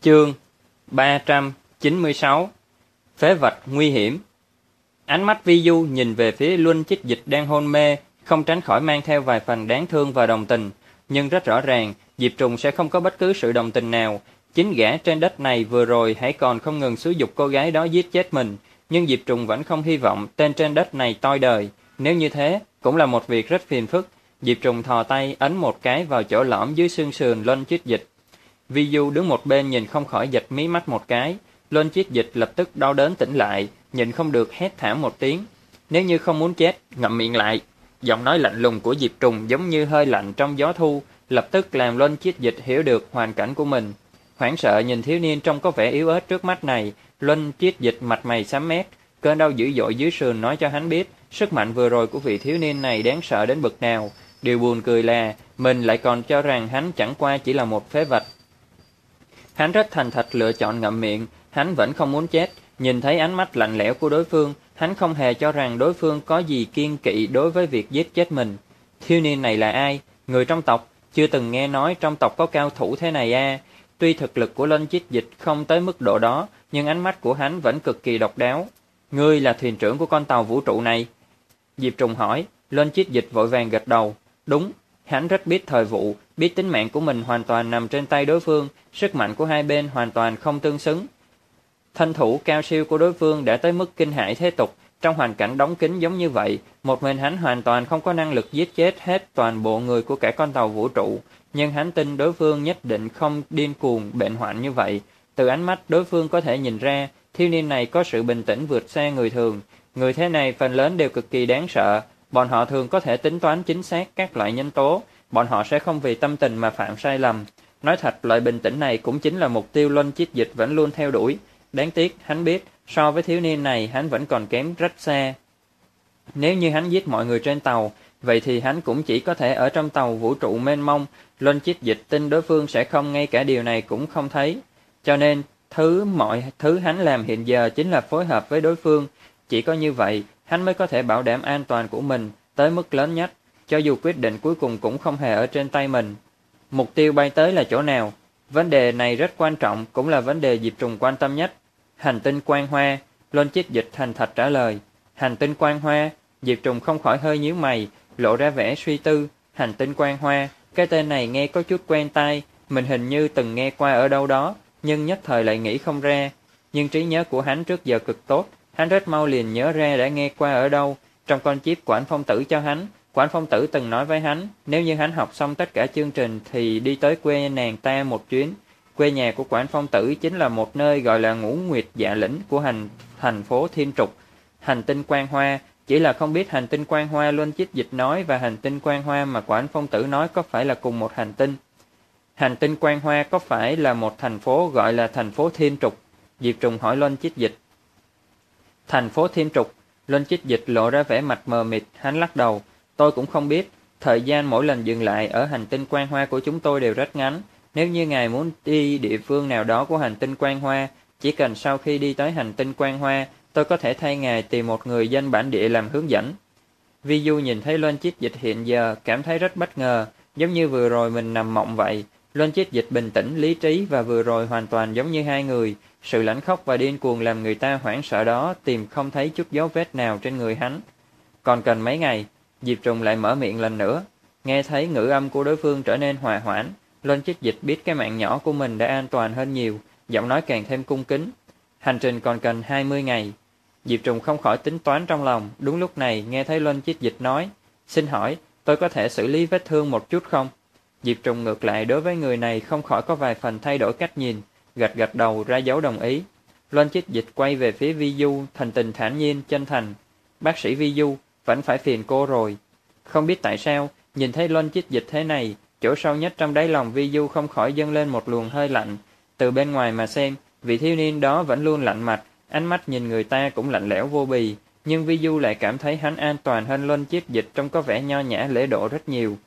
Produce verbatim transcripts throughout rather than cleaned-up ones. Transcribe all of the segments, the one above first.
Chương ba trăm chín mươi sáu. Phế vật nguy hiểm. Ánh mắt Vi Du nhìn về phía Luân Chích Dịch đang hôn mê, không tránh khỏi mang theo vài phần đáng thương và đồng tình, nhưng rất rõ ràng, Diệp Trùng sẽ không có bất cứ sự đồng tình nào. Chính gã trên đất này vừa rồi hãy còn không ngừng xúi giục cô gái đó giết chết mình, nhưng Diệp Trùng vẫn không hy vọng tên trên đất này toi đời. Nếu như thế, cũng là một việc rất phiền phức. Diệp Trùng thò tay ấn một cái vào chỗ lõm dưới xương sườn Luân Chích Dịch. Vi Du đứng một bên nhìn không khỏi giật mí mắt một cái. Luân Chích Dịch lập tức đau đớn tỉnh lại, nhịn không được hét thảm một tiếng. Nếu như không muốn chết, ngậm miệng lại. Giọng nói lạnh lùng của Diệp Trùng giống như hơi lạnh trong gió thu, lập tức làm Luân Chích Dịch hiểu được hoàn cảnh của mình. Hoảng sợ nhìn thiếu niên trông có vẻ yếu ớt trước mắt này, Luân Chích Dịch mặt mày xám mét. Cơn đau dữ dội dưới sườn nói cho hắn biết sức mạnh vừa rồi của vị thiếu niên này đáng sợ đến bậc nào. Điều buồn cười là mình lại còn cho rằng hắn chẳng qua chỉ là một phế vật. Hắn rất thành thật lựa chọn ngậm miệng, hắn vẫn không muốn chết. Nhìn thấy ánh mắt lạnh lẽo của đối phương, hắn không hề cho rằng đối phương có gì kiêng kỵ đối với việc giết chết mình. Thiếu niên này là ai? Người trong tộc? Chưa từng nghe nói trong tộc có cao thủ thế này à? Tuy thực lực của Luân Chích Dịch không tới mức độ đó, nhưng ánh mắt của hắn vẫn cực kỳ độc đáo. Ngươi là thuyền trưởng của con tàu vũ trụ này? Diệp Trùng hỏi. Luân Chích Dịch vội vàng gật đầu. Đúng. Hắn rất biết thời vụ, biết tính mạng của mình hoàn toàn nằm trên tay đối phương, sức mạnh của hai bên hoàn toàn không tương xứng. Thân thủ cao siêu của đối phương đã tới mức kinh hãi thế tục, trong hoàn cảnh đóng kín giống như vậy, một mình hắn hoàn toàn không có năng lực giết chết hết toàn bộ người của cả con tàu vũ trụ, nhưng hắn tin đối phương nhất định không điên cuồng bệnh hoạn như vậy. Từ ánh mắt đối phương có thể nhìn ra, thiếu niên này có sự bình tĩnh vượt xa người thường. Người thế này phần lớn đều cực kỳ đáng sợ. Bọn họ thường có thể tính toán chính xác các loại nhân tố, bọn họ sẽ không vì tâm tình mà phạm sai lầm. Nói thật, loại bình tĩnh này cũng chính là mục tiêu Luân Chích Dịch vẫn luôn theo đuổi. Đáng tiếc, hắn biết, so với thiếu niên này hắn vẫn còn kém rất xa. Nếu như hắn giết mọi người trên tàu, vậy thì hắn cũng chỉ có thể ở trong tàu vũ trụ mênh mông. Luân Chích Dịch tin đối phương sẽ không ngay cả điều này cũng không thấy. Cho nên, thứ mọi thứ hắn làm hiện giờ chính là phối hợp với đối phương. Chỉ có như vậy, hắn mới có thể bảo đảm an toàn của mình tới mức lớn nhất, cho dù quyết định cuối cùng cũng không hề ở trên tay mình. Mục tiêu bay tới là chỗ nào? Vấn đề này rất quan trọng, cũng là vấn đề Diệp Trùng quan tâm nhất. Hành tinh Quang Hoa. Luân Chích Dịch thành thật trả lời. Hành tinh Quang Hoa. Diệp Trùng không khỏi hơi nhíu mày, lộ ra vẻ suy tư. Hành tinh Quang Hoa, cái tên này nghe có chút quen tai, mình hình như từng nghe qua ở đâu đó, nhưng nhất thời lại nghĩ không ra. Nhưng trí nhớ của hắn trước giờ cực tốt, hắn rất mau liền nhớ ra đã nghe qua ở đâu. Trong con chip của Ảnh Phong Tử cho hắn, Ảnh Phong Tử từng nói với hắn, nếu như hắn học xong tất cả chương trình thì đi tới quê nàng ta một chuyến. Quê nhà của Ảnh Phong Tử chính là một nơi gọi là Ngũ Nguyệt Dạ Lĩnh của hành thành phố Thiên Trục. Hành tinh Quang Hoa, chỉ là không biết hành tinh Quang Hoa Luân Chích Dịch nói và hành tinh Quang Hoa mà Ảnh Phong Tử nói có phải là cùng một hành tinh. Hành tinh Quang Hoa có phải là một thành phố gọi là thành phố Thiên Trục? Diệp Trùng hỏi Luân Chích Dịch. Thành phố Thiên Trục. Luân Chích Dịch lộ ra vẻ mặt mờ mịt, hắn lắc đầu. Tôi cũng không biết, thời gian mỗi lần dừng lại ở hành tinh Quang Hoa của chúng tôi đều rất ngắn. Nếu như ngài muốn đi địa phương nào đó của hành tinh Quang Hoa, chỉ cần sau khi đi tới hành tinh Quang Hoa, tôi có thể thay ngài tìm một người dân bản địa làm hướng dẫn. Vi Du nhìn thấy Luân Chích Dịch hiện giờ, cảm thấy rất bất ngờ, giống như vừa rồi mình nằm mộng vậy. Luân Chích Dịch bình tĩnh, lý trí và vừa rồi hoàn toàn giống như hai người. Sự lãnh khốc và điên cuồng làm người ta hoảng sợ đó tìm không thấy chút dấu vết nào trên người hắn. Còn cần mấy ngày, Diệp Trùng lại mở miệng lần nữa. Nghe thấy ngữ âm của đối phương trở nên hòa hoãn, Luân Chích Dịch biết cái mạng nhỏ của mình đã an toàn hơn nhiều, giọng nói càng thêm cung kính. Hành trình còn cần hai mươi ngày. Diệp Trùng không khỏi tính toán trong lòng, đúng lúc này nghe thấy Luân Chích Dịch nói, xin hỏi, tôi có thể xử lý vết thương một chút không? Diệp Trùng ngược lại đối với người này không khỏi có vài phần thay đổi cách nhìn, gật gật đầu ra dấu đồng ý. Luân Chích Dịch quay về phía Vi Du, thành tình thản nhiên, chân thành. Bác sĩ Vi Du, vẫn phải phiền cô rồi. Không biết tại sao, nhìn thấy Luân Chích Dịch thế này, chỗ sâu nhất trong đáy lòng Vi Du không khỏi dâng lên một luồng hơi lạnh. Từ bên ngoài mà xem, vị thiếu niên đó vẫn luôn lạnh mặt, ánh mắt nhìn người ta cũng lạnh lẽo vô bì, nhưng Vi Du lại cảm thấy hắn an toàn hơn Luân Chích Dịch trông có vẻ nho nhã lễ độ rất nhiều.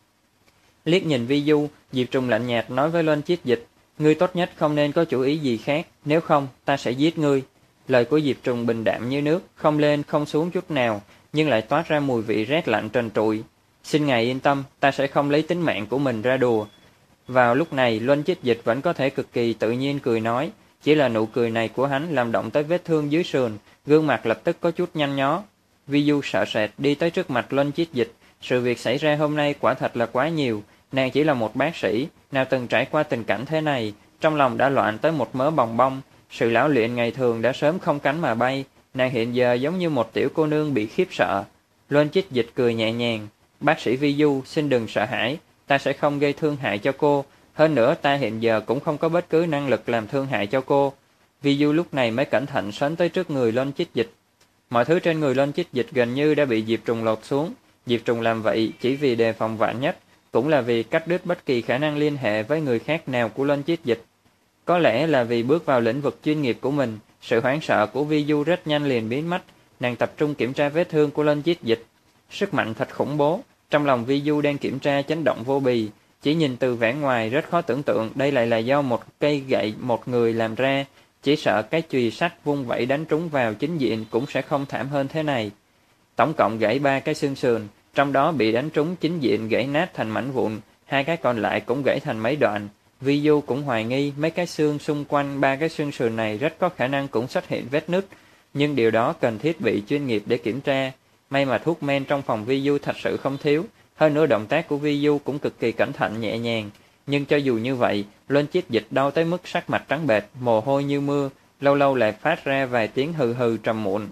Liếc nhìn Vi Du, Diệp Trùng lạnh nhạt nói với Luân Chích Dịch, ngươi tốt nhất không nên có chủ ý gì khác, nếu không ta sẽ giết ngươi. Lời của Diệp Trùng bình đạm như nước, không lên không xuống chút nào, nhưng lại toát ra mùi vị rét lạnh trần trụi. Xin ngài yên tâm, ta sẽ không lấy tính mạng của mình ra đùa. Vào lúc này, Luân Chích Dịch vẫn có thể cực kỳ tự nhiên cười nói, chỉ là nụ cười này của hắn làm động tới vết thương dưới sườn, gương mặt lập tức có chút nhăn nhó. Vi Du sợ sệt đi tới trước mặt Luân Chích Dịch, sự việc xảy ra hôm nay quả thật là quá nhiều, nàng chỉ là một bác sĩ, nào từng trải qua tình cảnh thế này, trong lòng đã loạn tới một mớ bòng bong, sự lão luyện ngày thường đã sớm không cánh mà bay, nàng hiện giờ giống như một tiểu cô nương bị khiếp sợ. Luân Chích Dịch cười nhẹ nhàng, bác sĩ Vi Du xin đừng sợ hãi, ta sẽ không gây thương hại cho cô, hơn nữa ta hiện giờ cũng không có bất cứ năng lực làm thương hại cho cô. Vi Du lúc này mới cẩn thận sến tới trước người Luân Chích Dịch. Mọi thứ trên người Luân Chích Dịch gần như đã bị Diệp Trùng lột xuống, Diệp Trùng làm vậy chỉ vì đề phòng vạn nhất, cũng là vì cắt đứt bất kỳ khả năng liên hệ với người khác nào của Luân Chích Dịch. Có lẽ là vì bước vào lĩnh vực chuyên nghiệp của mình, sự hoảng sợ của Vi Du rất nhanh liền biến mất, nàng tập trung kiểm tra vết thương của Luân Chích Dịch. Sức mạnh thật khủng bố, trong lòng Vi Du đang kiểm tra chấn động vô bì, chỉ nhìn từ vẻ ngoài rất khó tưởng tượng đây lại là do một cây gậy một người làm ra, chỉ sợ cái chùy sắt vung vẩy đánh trúng vào chính diện cũng sẽ không thảm hơn thế này. Tổng cộng gãy ba cái xương sườn, trong đó bị đánh trúng chính diện gãy nát thành mảnh vụn, hai cái còn lại cũng gãy thành mấy đoạn. Vi Du cũng hoài nghi mấy cái xương xung quanh ba cái xương sườn này rất có khả năng cũng xuất hiện vết nứt, nhưng điều đó cần thiết bị chuyên nghiệp để kiểm tra. May mà thuốc men trong phòng Vi Du thật sự không thiếu, hơn nữa động tác của Vi Du cũng cực kỳ cẩn thận nhẹ nhàng. Nhưng cho dù như vậy, Luân Chích Dịch đau tới mức sắc mặt trắng bệch, mồ hôi như mưa, lâu lâu lại phát ra vài tiếng hừ hừ trầm muộn.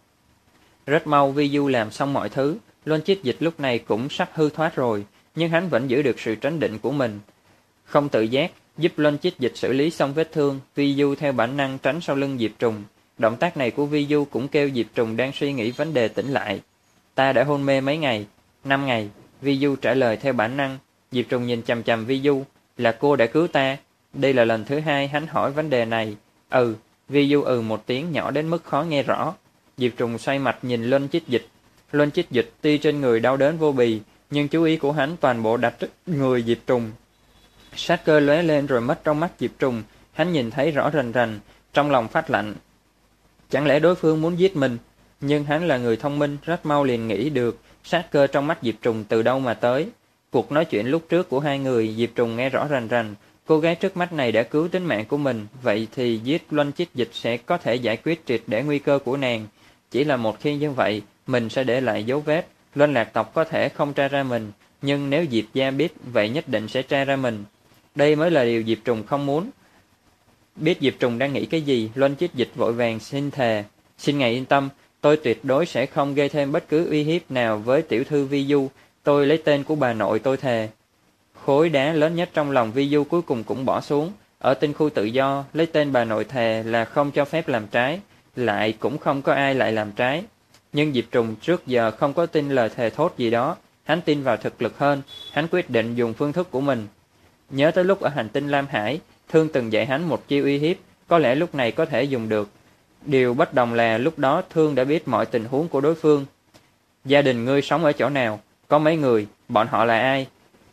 Rất mau Vi Du làm xong mọi thứ, Luân Chích Dịch lúc này cũng sắp hư thoát rồi, nhưng hắn vẫn giữ được sự trấn định của mình. Không tự giác, giúp Luân Chích Dịch xử lý xong vết thương, Vi Du theo bản năng tránh sau lưng Diệp Trùng. Động tác này của Vi Du cũng kêu Diệp Trùng đang suy nghĩ vấn đề tỉnh lại. Ta đã hôn mê mấy ngày? Năm ngày, Vi Du trả lời theo bản năng. Diệp Trùng nhìn chằm chằm Vi Du, là cô đã cứu ta. Đây là lần thứ hai hắn hỏi vấn đề này. Ừ, Vi Du ừ một tiếng nhỏ đến mức khó nghe rõ. Diệp Trùng xoay mặt nhìn Luân Chích Dịch. Luân Chích Dịch tuy trên người đau đớn vô bì, nhưng chú ý của hắn toàn bộ đặt người Diệp Trùng. Sát cơ lóe lên rồi mất trong mắt Diệp Trùng, hắn nhìn thấy rõ rành rành, trong lòng phát lạnh. Chẳng lẽ đối phương muốn giết mình? Nhưng hắn là người thông minh, rất mau liền nghĩ được sát cơ trong mắt Diệp Trùng từ đâu mà tới. Cuộc nói chuyện lúc trước của hai người, Diệp Trùng nghe rõ rành rành, cô gái trước mắt này đã cứu tính mạng của mình, vậy thì giết Luân Chích Dịch sẽ có thể giải quyết triệt để nguy cơ của nàng. Chỉ là một khi như vậy, mình sẽ để lại dấu vết, Luân Lạc tộc có thể không tra ra mình, nhưng nếu Diệp gia biết, vậy nhất định sẽ tra ra mình. Đây mới là điều Diệp Trùng không muốn. Biết Diệp Trùng đang nghĩ cái gì, Luân Chích Dịch vội vàng xin thề. Xin ngài yên tâm, tôi tuyệt đối sẽ không gây thêm bất cứ uy hiếp nào với tiểu thư Vi Du, tôi lấy tên của bà nội tôi thề. Khối đá lớn nhất trong lòng Vi Du cuối cùng cũng bỏ xuống. Ở tinh khu tự do, lấy tên bà nội thề là không cho phép làm trái, lại cũng không có ai lại làm trái. Nhưng Diệp Trùng trước giờ không có tin lời thề thốt gì đó, hắn tin vào thực lực hơn, hắn quyết định dùng phương thức của mình. Nhớ tới lúc ở hành tinh Lam Hải, Thương từng dạy hắn một chiêu uy hiếp, có lẽ lúc này có thể dùng được. Điều bất đồng là lúc đó Thương đã biết mọi tình huống của đối phương. Gia đình ngươi sống ở chỗ nào? Có mấy người? Bọn họ là ai?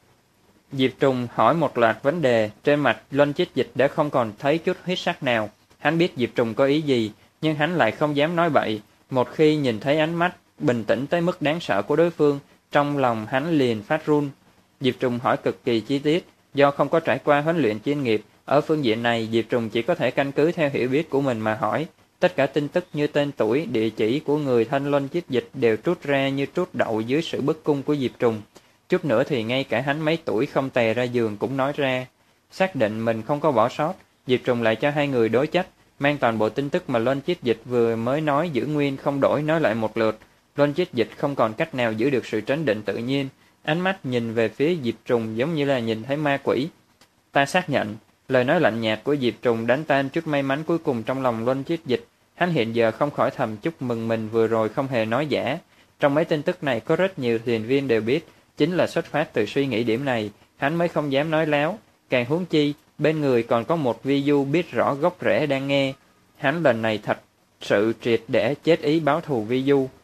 Diệp Trùng hỏi một loạt vấn đề, trên mặt Luân Chích Dịch đã không còn thấy chút huyết sắc nào. Hắn biết Diệp Trùng có ý gì, nhưng hắn lại không dám nói bậy. Một khi nhìn thấy ánh mắt bình tĩnh tới mức đáng sợ của đối phương, trong lòng hắn liền phát run. Diệp Trùng hỏi cực kỳ chi tiết, do không có trải qua huấn luyện chuyên nghiệp, ở phương diện này Diệp Trùng chỉ có thể căn cứ theo hiểu biết của mình mà hỏi. Tất cả tin tức như tên tuổi, địa chỉ của người thân Luân Chích Dịch đều trút ra như trút đậu dưới sự bức cung của Diệp Trùng. Chút nữa thì ngay cả hắn mấy tuổi không tè ra giường cũng nói ra. Xác định mình không có bỏ sót, Diệp Trùng lại cho hai người đối chất, mang toàn bộ tin tức mà Luân Chích Dịch vừa mới nói giữ nguyên không đổi nói lại một lượt. Luân Chích Dịch không còn cách nào giữ được sự trấn định tự nhiên, ánh mắt nhìn về phía Diệp Trùng giống như là nhìn thấy ma quỷ. Ta xác nhận. Lời nói lạnh nhạt của Diệp Trùng đánh tan chút may mắn cuối cùng trong lòng Luân Chích Dịch. Hắn hiện giờ không khỏi thầm chúc mừng mình vừa rồi không hề nói giả. Trong mấy tin tức này có rất nhiều thuyền viên đều biết, chính là xuất phát từ suy nghĩ điểm này, hắn mới không dám nói láo. Càng huống chi, bên người còn có một Vi Du biết rõ gốc rễ đang nghe. Hắn lần này thật sự triệt để chết ý báo thù Vi Du.